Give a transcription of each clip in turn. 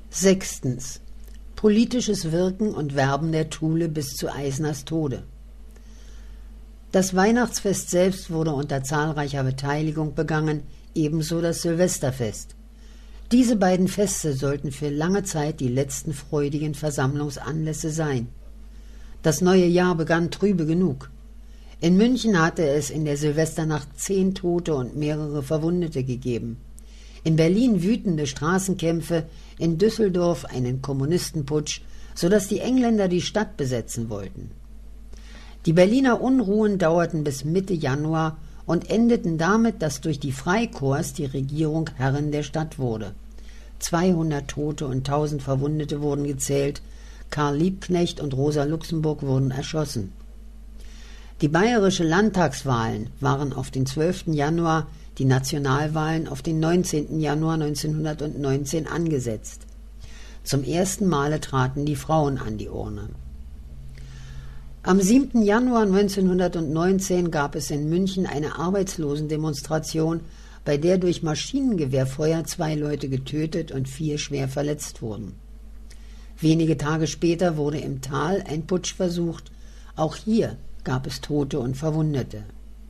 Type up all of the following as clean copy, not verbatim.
Sechstens. Politisches Wirken und Werben der Thule bis zu Eisners Tode. Das Weihnachtsfest selbst wurde unter zahlreicher Beteiligung begangen, ebenso das Silvesterfest. Diese beiden Feste sollten für lange Zeit die letzten freudigen Versammlungsanlässe sein. Das neue Jahr begann trübe genug. In München hatte es in der Silvesternacht 10 Tote und mehrere Verwundete gegeben. In Berlin wütende Straßenkämpfe, in Düsseldorf einen Kommunistenputsch, sodass die Engländer die Stadt besetzen wollten. Die Berliner Unruhen dauerten bis Mitte Januar und endeten damit, dass durch die Freikorps die Regierung Herrin der Stadt wurde. 200 Tote und 1000 Verwundete wurden gezählt, Karl Liebknecht und Rosa Luxemburg wurden erschossen. Die bayerische Landtagswahlen waren auf den 12. Januar, die Nationalwahlen auf den 19. Januar 1919 angesetzt. Zum ersten Male traten die Frauen an die Urne. Am 7. Januar 1919 gab es in München eine Arbeitslosendemonstration, bei der durch Maschinengewehrfeuer 2 Leute getötet und 4 schwer verletzt wurden. Wenige Tage später wurde im Tal ein Putsch versucht. Auch hier gab es Tote und Verwundete.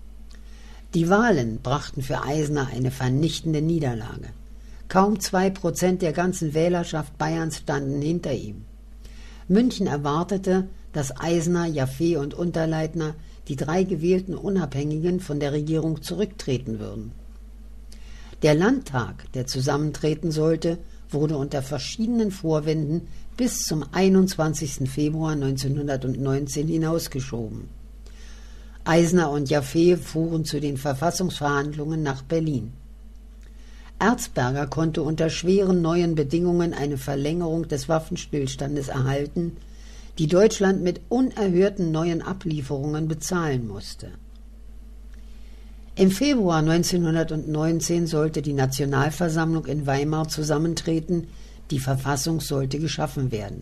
Die Wahlen brachten für Eisner eine vernichtende Niederlage. Kaum 2% der ganzen Wählerschaft Bayerns standen hinter ihm. München erwartete, dass Eisner, Jaffe und Unterleitner, die 3 gewählten Unabhängigen, von der Regierung zurücktreten würden. Der Landtag, der zusammentreten sollte, wurde unter verschiedenen Vorwänden bis zum 21. Februar 1919 hinausgeschoben. Eisner und Jaffe fuhren zu den Verfassungsverhandlungen nach Berlin. Erzberger konnte unter schweren neuen Bedingungen eine Verlängerung des Waffenstillstandes erhalten, die Deutschland mit unerhörten neuen Ablieferungen bezahlen musste. Im Februar 1919 sollte die Nationalversammlung in Weimar zusammentreten, die Verfassung sollte geschaffen werden.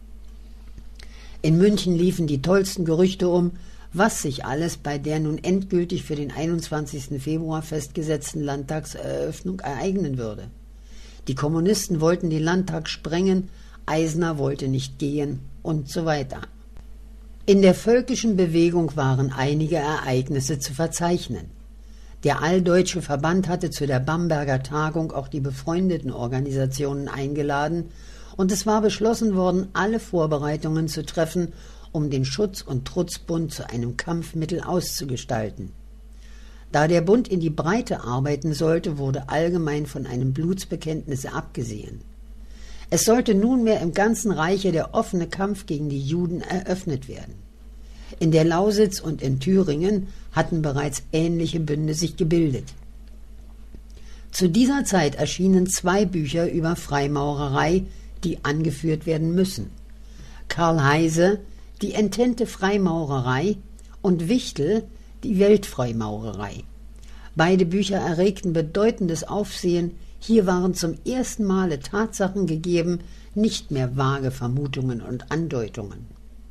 In München liefen die tollsten Gerüchte um, was sich alles bei der nun endgültig für den 21. Februar festgesetzten Landtagseröffnung ereignen würde. Die Kommunisten wollten den Landtag sprengen, Eisner wollte nicht gehen und so weiter. In der völkischen Bewegung waren einige Ereignisse zu verzeichnen. Der Alldeutsche Verband hatte zu der Bamberger Tagung auch die befreundeten Organisationen eingeladen und es war beschlossen worden, alle Vorbereitungen zu treffen, um den Schutz- und Trutzbund zu einem Kampfmittel auszugestalten. Da der Bund in die Breite arbeiten sollte, wurde allgemein von einem Blutsbekenntnis abgesehen. Es sollte nunmehr im ganzen Reiche der offene Kampf gegen die Juden eröffnet werden. In der Lausitz und in Thüringen hatten bereits ähnliche Bünde sich gebildet. Zu dieser Zeit erschienen 2 Bücher über Freimaurerei, die angeführt werden müssen. Karl Heyse, Die entente Freimaurerei, und Wichtel, Die Weltfreimaurerei. Beide Bücher erregten bedeutendes Aufsehen. Hier waren zum ersten Male Tatsachen gegeben, nicht mehr vage Vermutungen und Andeutungen.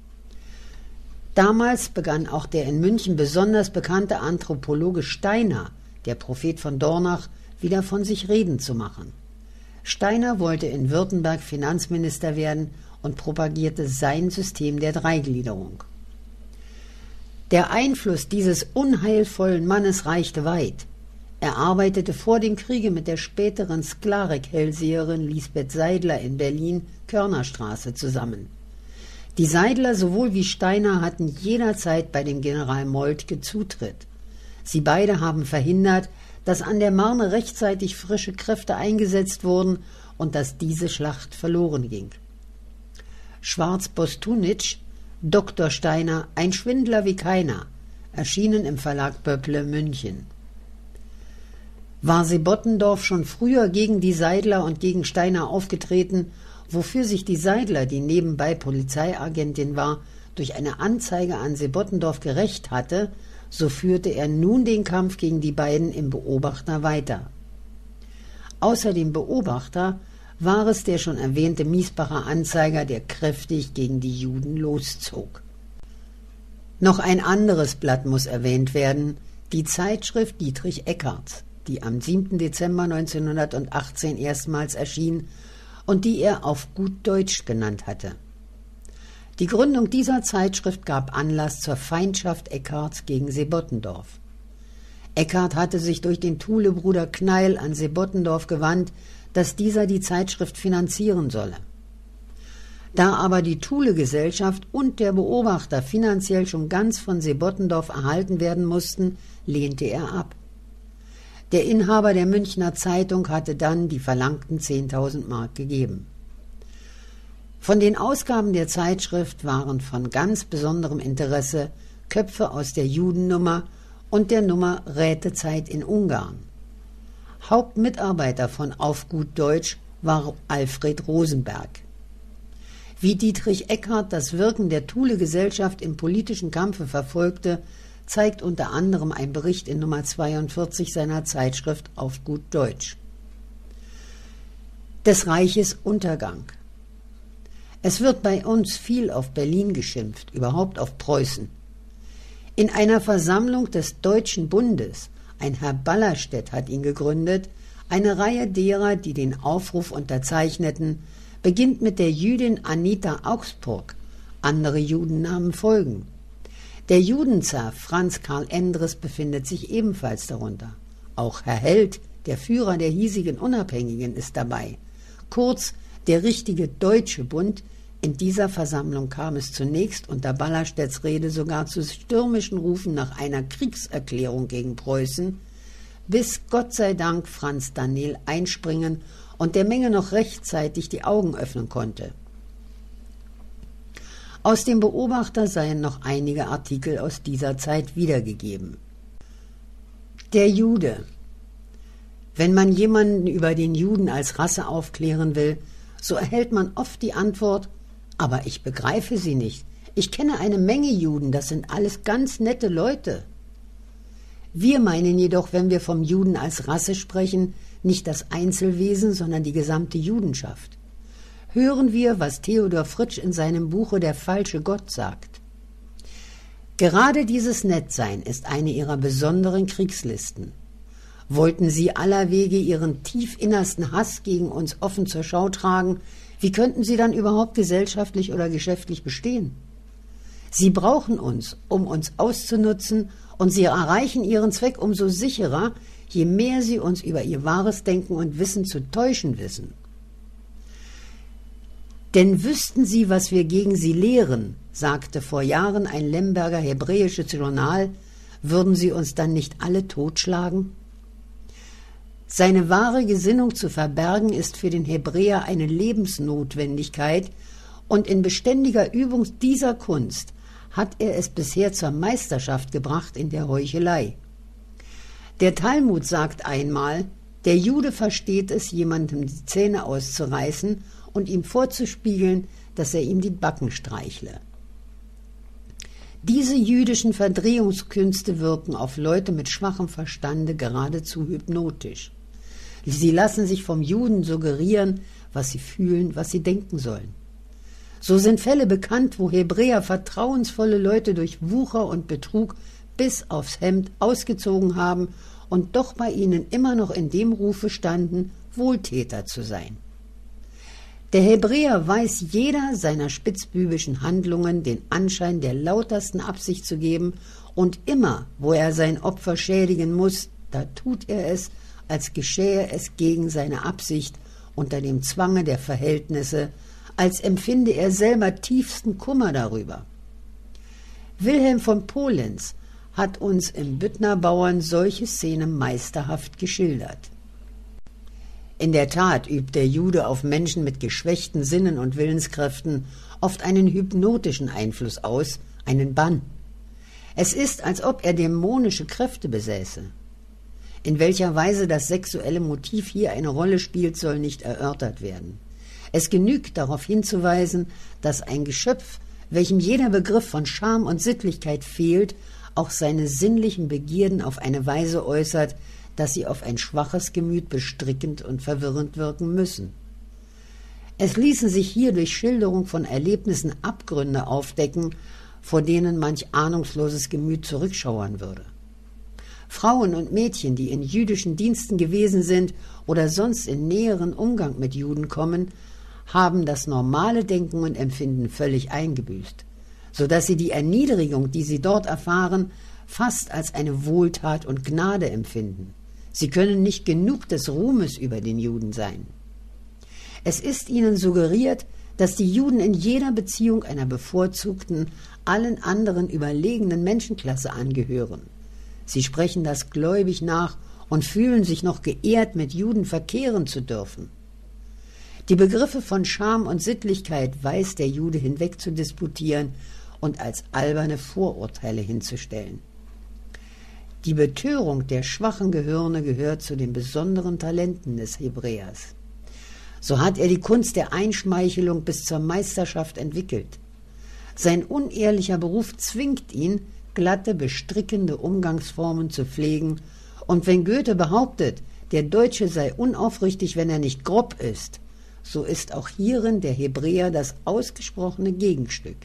Damals begann auch der in München besonders bekannte Anthropologe Steiner, der Prophet von Dornach, wieder von sich reden zu machen. Steiner wollte in Württemberg Finanzminister werden und propagierte sein System der Dreigliederung. Der Einfluss dieses unheilvollen Mannes reichte weit. Er arbeitete vor dem Kriege mit der späteren Sklarek-Hellseherin Lisbeth Seidler in Berlin, Körnerstraße, zusammen. Die Seidler sowohl wie Steiner hatten jederzeit bei dem General Moltke Zutritt. Sie beide haben verhindert, dass an der Marne rechtzeitig frische Kräfte eingesetzt wurden und dass diese Schlacht verloren ging. Schwarz-Bostunitsch, Dr. Steiner, ein Schwindler wie keiner, erschienen im Verlag Böpple, München. War Sebottendorf schon früher gegen die Seidler und gegen Steiner aufgetreten, wofür sich die Seidler, die nebenbei Polizeiagentin war, durch eine Anzeige an Sebottendorf gerächt hatte, so führte er nun den Kampf gegen die beiden im Beobachter weiter. Außer dem Beobachter war es der schon erwähnte Miesbacher Anzeiger, der kräftig gegen die Juden loszog. Noch ein anderes Blatt muss erwähnt werden, die Zeitschrift Dietrich Eckarts, die am 7. Dezember 1918 erstmals erschien und die er auf gut Deutsch genannt hatte. Die Gründung dieser Zeitschrift gab Anlass zur Feindschaft Eckarts gegen Sebottendorf. Eckart hatte sich durch den Thule-Bruder Kneil an Sebottendorf gewandt, dass dieser die Zeitschrift finanzieren solle. Da aber die Thule-Gesellschaft und der Beobachter finanziell schon ganz von Sebottendorf erhalten werden mussten, lehnte er ab. Der Inhaber der Münchner Zeitung hatte dann die verlangten 10.000 Mark gegeben. Von den Ausgaben der Zeitschrift waren von ganz besonderem Interesse Köpfe aus der Judennummer und der Nummer Rätezeit in Ungarn. Hauptmitarbeiter von Auf gut Deutsch war Alfred Rosenberg. Wie Dietrich Eckart das Wirken der Thule-Gesellschaft im politischen Kampfe verfolgte, zeigt unter anderem ein Bericht in Nummer 42 seiner Zeitschrift Auf gut Deutsch. Des Reiches Untergang. Es wird bei uns viel auf Berlin geschimpft, überhaupt auf Preußen. In einer Versammlung des Deutschen Bundes, ein Herr Ballerstedt hat ihn gegründet, eine Reihe derer, die den Aufruf unterzeichneten, beginnt mit der Jüdin Anita Augsburg, andere Judennamen folgen. Der Judenzar Franz Karl Endres befindet sich ebenfalls darunter. Auch Herr Held, der Führer der hiesigen Unabhängigen, ist dabei. Kurz, der richtige Deutsche Bund. In dieser Versammlung kam es zunächst unter Ballerstedts Rede sogar zu stürmischen Rufen nach einer Kriegserklärung gegen Preußen, bis Gott sei Dank Franz Daniel einspringen und der Menge noch rechtzeitig die Augen öffnen konnte. Aus dem Beobachter seien noch einige Artikel aus dieser Zeit wiedergegeben. Der Jude. Wenn man jemanden über den Juden als Rasse aufklären will, so erhält man oft die Antwort: Aber ich begreife sie nicht. Ich kenne eine Menge Juden, das sind alles ganz nette Leute. Wir meinen jedoch, wenn wir vom Juden als Rasse sprechen, nicht das Einzelwesen, sondern die gesamte Judenschaft. Hören wir, was Theodor Fritsch in seinem Buche Der falsche Gott sagt. Gerade dieses Nettsein ist eine ihrer besonderen Kriegslisten. Wollten sie allerwege ihren tief innersten Hass gegen uns offen zur Schau tragen, wie könnten sie dann überhaupt gesellschaftlich oder geschäftlich bestehen? Sie brauchen uns, um uns auszunutzen, und sie erreichen ihren Zweck umso sicherer, je mehr sie uns über ihr wahres Denken und Wissen zu täuschen wissen. Denn wüssten sie, was wir gegen sie lehren, sagte vor Jahren ein Lemberger hebräisches Journal, würden sie uns dann nicht alle totschlagen? Seine wahre Gesinnung zu verbergen ist für den Hebräer eine Lebensnotwendigkeit, und in beständiger Übung dieser Kunst hat er es bisher zur Meisterschaft gebracht in der Heuchelei. Der Talmud sagt einmal, der Jude versteht es, jemandem die Zähne auszureißen und ihm vorzuspiegeln, dass er ihm die Backen streichle. Diese jüdischen Verdrehungskünste wirken auf Leute mit schwachem Verstande geradezu hypnotisch. Sie lassen sich vom Juden suggerieren, was sie fühlen, was sie denken sollen. So sind Fälle bekannt, wo Hebräer vertrauensvolle Leute durch Wucher und Betrug bis aufs Hemd ausgezogen haben und doch bei ihnen immer noch in dem Rufe standen, Wohltäter zu sein. Der Hebräer weiß jeder seiner spitzbübischen Handlungen den Anschein der lautersten Absicht zu geben, und immer, wo er sein Opfer schädigen muss, da tut er es, als geschähe es gegen seine Absicht, unter dem Zwange der Verhältnisse, als empfinde er selber tiefsten Kummer darüber. Wilhelm von Polenz hat uns im Büttnerbauern solche Szenen meisterhaft geschildert. In der Tat übt der Jude auf Menschen mit geschwächten Sinnen und Willenskräften oft einen hypnotischen Einfluss aus, einen Bann. Es ist, als ob er dämonische Kräfte besäße. In welcher Weise das sexuelle Motiv hier eine Rolle spielt, soll nicht erörtert werden. Es genügt, darauf hinzuweisen, dass ein Geschöpf, welchem jeder Begriff von Scham und Sittlichkeit fehlt, auch seine sinnlichen Begierden auf eine Weise äußert, dass sie auf ein schwaches Gemüt bestrickend und verwirrend wirken müssen. Es ließen sich hier durch Schilderung von Erlebnissen Abgründe aufdecken, vor denen manch ahnungsloses Gemüt zurückschauern würde. Frauen und Mädchen, die in jüdischen Diensten gewesen sind oder sonst in näheren Umgang mit Juden kommen, haben das normale Denken und Empfinden völlig eingebüßt, so dass sie die Erniedrigung, die sie dort erfahren, fast als eine Wohltat und Gnade empfinden. Sie können nicht genug des Ruhmes über den Juden sein. Es ist ihnen suggeriert, dass die Juden in jeder Beziehung einer bevorzugten, allen anderen überlegenen Menschenklasse angehören. Sie sprechen das gläubig nach und fühlen sich noch geehrt, mit Juden verkehren zu dürfen. Die Begriffe von Scham und Sittlichkeit weiß der Jude hinweg zu disputieren und als alberne Vorurteile hinzustellen. Die Betörung der schwachen Gehirne gehört zu den besonderen Talenten des Hebräers. So hat er die Kunst der Einschmeichelung bis zur Meisterschaft entwickelt. Sein unehrlicher Beruf zwingt ihn, glatte, bestrickende Umgangsformen zu pflegen, und wenn Goethe behauptet, der Deutsche sei unaufrichtig, wenn er nicht grob ist, so ist auch hierin der Hebräer das ausgesprochene Gegenstück.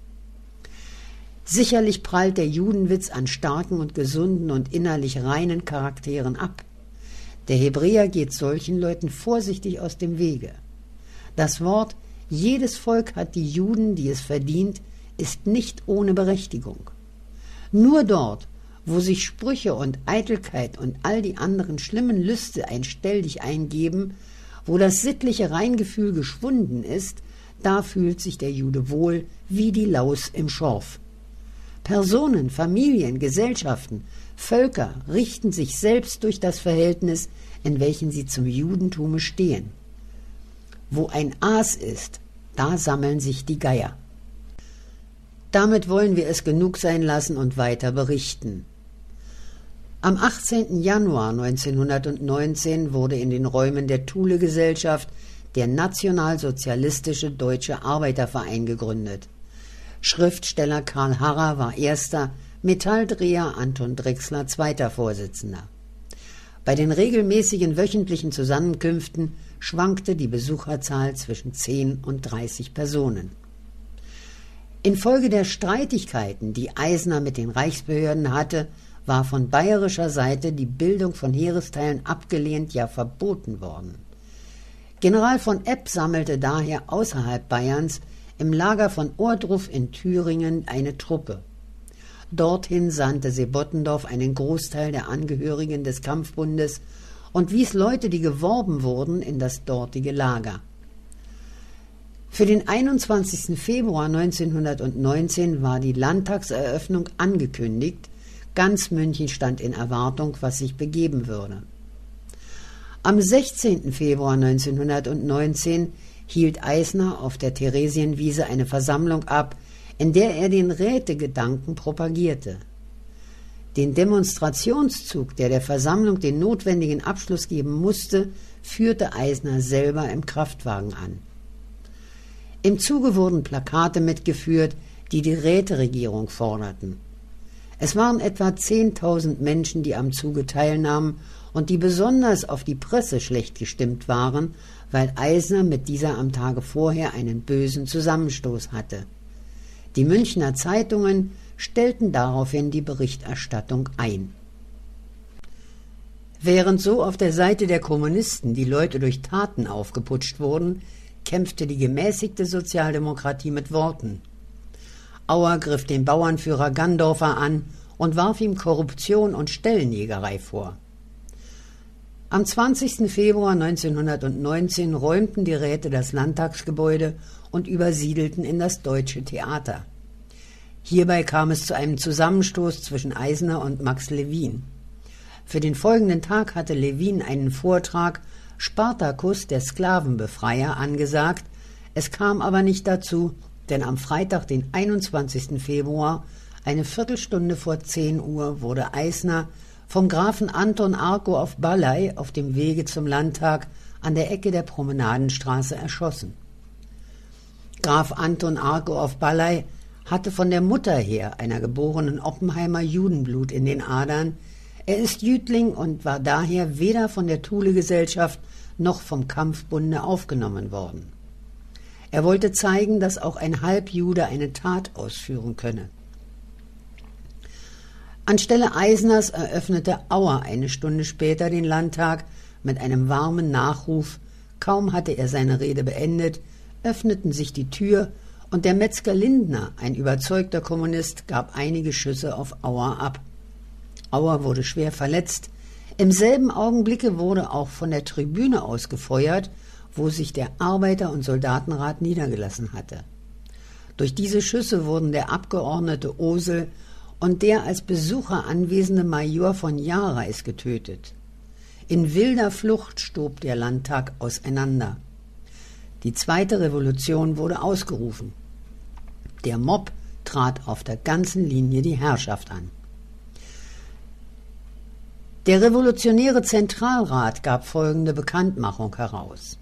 Sicherlich prallt der Judenwitz an starken und gesunden und innerlich reinen Charakteren ab. Der Hebräer geht solchen Leuten vorsichtig aus dem Wege. Das Wort »jedes Volk hat die Juden, die es verdient« ist nicht ohne Berechtigung. Nur dort, wo sich Sprüche und Eitelkeit und all die anderen schlimmen Lüste ein Stelldichein eingeben, wo das sittliche Reingefühl geschwunden ist, da fühlt sich der Jude wohl wie die Laus im Schorf. Personen, Familien, Gesellschaften, Völker richten sich selbst durch das Verhältnis, in welchem sie zum Judentume stehen. Wo ein Aas ist, da sammeln sich die Geier. Damit wollen wir es genug sein lassen und weiter berichten. Am 18. Januar 1919 wurde in den Räumen der Thule-Gesellschaft der Nationalsozialistische Deutsche Arbeiterverein gegründet. Schriftsteller Karl Harrer war erster, Metalldreher Anton Drechsler zweiter Vorsitzender. Bei den regelmäßigen wöchentlichen Zusammenkünften schwankte die Besucherzahl zwischen 10 und 30 Personen. Infolge der Streitigkeiten, die Eisner mit den Reichsbehörden hatte, war von bayerischer Seite die Bildung von Heeresteilen abgelehnt, ja verboten worden. General von Epp sammelte daher außerhalb Bayerns im Lager von Ohrdruf in Thüringen eine Truppe. Dorthin sandte Sebottendorf einen Großteil der Angehörigen des Kampfbundes und wies Leute, die geworben wurden, in das dortige Lager. Für den 21. Februar 1919 war die Landtagseröffnung angekündigt. Ganz München stand in Erwartung, was sich begeben würde. Am 16. Februar 1919 hielt Eisner auf der Theresienwiese eine Versammlung ab, in der er den Rätegedanken propagierte. Den Demonstrationszug, der Versammlung den notwendigen Abschluss geben musste, führte Eisner selber im Kraftwagen an. Im Zuge wurden Plakate mitgeführt, die die Räteregierung forderten. Es waren etwa 10.000 Menschen, die am Zuge teilnahmen und die besonders auf die Presse schlecht gestimmt waren, weil Eisner mit dieser am Tage vorher einen bösen Zusammenstoß hatte. Die Münchner Zeitungen stellten daraufhin die Berichterstattung ein. Während so auf der Seite der Kommunisten die Leute durch Taten aufgeputscht wurden, kämpfte die gemäßigte Sozialdemokratie mit Worten. Auer griff den Bauernführer Gandorfer an und warf ihm Korruption und Stellenjägerei vor. Am 20. Februar 1919 räumten die Räte das Landtagsgebäude und übersiedelten in das Deutsche Theater. Hierbei kam es zu einem Zusammenstoß zwischen Eisner und Max Levin. Für den folgenden Tag hatte Levin einen Vortrag Spartakus, der Sklavenbefreier, angesagt. Es kam aber nicht dazu, denn am Freitag, den 21. Februar, eine Viertelstunde vor 10 Uhr, wurde Eisner vom Grafen Anton Arco auf Ballay auf dem Wege zum Landtag an der Ecke der Promenadenstraße erschossen. Graf Anton Arco auf Ballay hatte von der Mutter her, einer geborenen Oppenheimer, Judenblut in den Adern. Er ist Jüdling und war daher weder von der Thule-Gesellschaft noch vom Kampfbunde aufgenommen worden. Er wollte zeigen, dass auch ein Halbjude eine Tat ausführen könne. Anstelle Eisners eröffnete Auer eine Stunde später den Landtag mit einem warmen Nachruf. Kaum hatte er seine Rede beendet, öffneten sich die Tür und der Metzger Lindner, ein überzeugter Kommunist, gab einige Schüsse auf Auer ab. Auer wurde schwer verletzt. Im selben Augenblicke wurde auch von der Tribüne aus gefeuert, wo sich der Arbeiter- und Soldatenrat niedergelassen hatte. Durch diese Schüsse wurden der Abgeordnete Osel und der als Besucher anwesende Major von Jareis getötet. In wilder Flucht stob der Landtag auseinander. Die zweite Revolution wurde ausgerufen. Der Mob trat auf der ganzen Linie die Herrschaft an. Der Revolutionäre Zentralrat gab folgende Bekanntmachung heraus.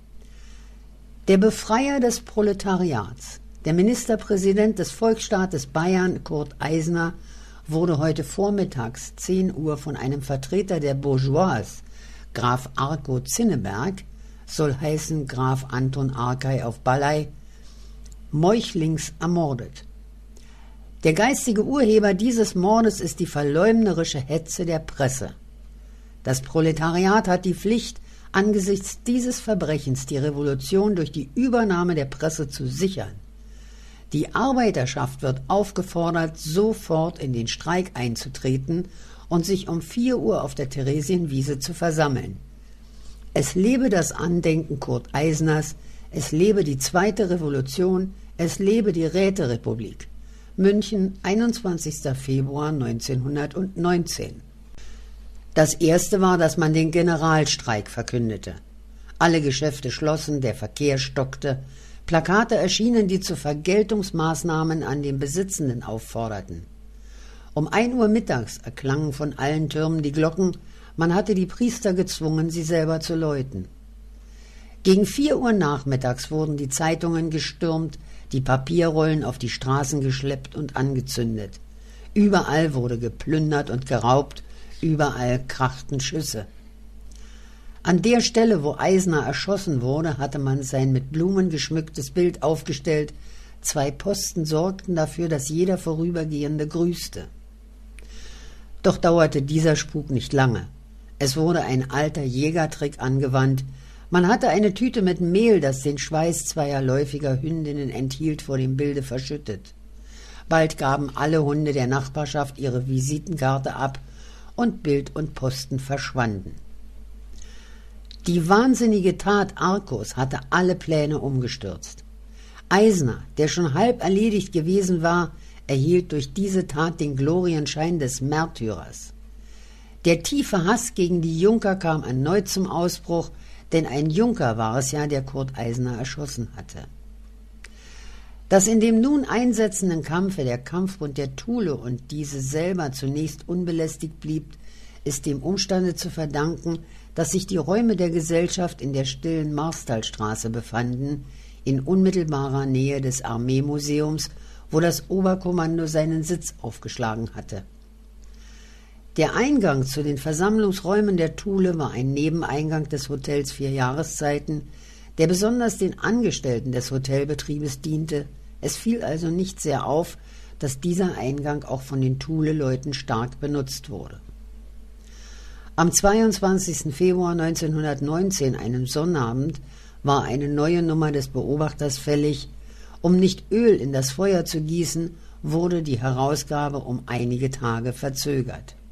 Der Befreier des Proletariats, der Ministerpräsident des Volksstaates Bayern, Kurt Eisner, wurde heute vormittags 10 Uhr von einem Vertreter der Bourgeoisie, Graf Arco Zinneberg, soll heißen Graf Anton Arkay auf Ballay, meuchlings ermordet. Der geistige Urheber dieses Mordes ist die verleumderische Hetze der Presse. Das Proletariat hat die Pflicht, angesichts dieses Verbrechens die Revolution durch die Übernahme der Presse zu sichern. Die Arbeiterschaft wird aufgefordert, sofort in den Streik einzutreten und sich um 4 Uhr auf der Theresienwiese zu versammeln. Es lebe das Andenken Kurt Eisners, es lebe die zweite Revolution, es lebe die Räterepublik. München, 21. Februar 1919. Das erste war, dass man den Generalstreik verkündete. Alle Geschäfte schlossen, der Verkehr stockte, Plakate erschienen, die zu Vergeltungsmaßnahmen an den Besitzenden aufforderten. Um 1 Uhr mittags erklangen von allen Türmen die Glocken, man hatte die Priester gezwungen, sie selber zu läuten. Gegen 4 Uhr nachmittags wurden die Zeitungen gestürmt, die Papierrollen auf die Straßen geschleppt und angezündet. Überall wurde geplündert und geraubt, überall krachten Schüsse. An der Stelle, wo Eisner erschossen wurde, hatte man sein mit Blumen geschmücktes Bild aufgestellt. 2 Posten sorgten dafür, dass jeder Vorübergehende grüßte. Doch dauerte dieser Spuk nicht lange. Es wurde ein alter Jägertrick angewandt. Man hatte eine Tüte mit Mehl, das den Schweiß 2 läufiger Hündinnen enthielt, vor dem Bilde verschüttet. Bald gaben alle Hunde der Nachbarschaft ihre Visitenkarte ab und Bild und Posten verschwanden. Die wahnsinnige Tat Arkos hatte alle Pläne umgestürzt. Eisner, der schon halb erledigt gewesen war, erhielt durch diese Tat den Glorienschein des Märtyrers. Der tiefe Hass gegen die Junker kam erneut zum Ausbruch, denn ein Junker war es ja, der Kurt Eisner erschossen hatte. Dass in dem nun einsetzenden Kampfe der Kampfbund der Thule und diese selber zunächst unbelästigt blieb, ist dem Umstande zu verdanken, dass sich die Räume der Gesellschaft in der stillen Marstalstraße befanden, in unmittelbarer Nähe des Armeemuseums, wo das Oberkommando seinen Sitz aufgeschlagen hatte. Der Eingang zu den Versammlungsräumen der Thule war ein Nebeneingang des Hotels 4 Jahreszeiten, der besonders den Angestellten des Hotelbetriebes diente. Es fiel also nicht sehr auf, dass dieser Eingang auch von den Thule-Leuten stark benutzt wurde. Am 22. Februar 1919, einem Sonnabend, war eine neue Nummer des Beobachters fällig. Um nicht Öl in das Feuer zu gießen, wurde die Herausgabe um einige Tage verzögert.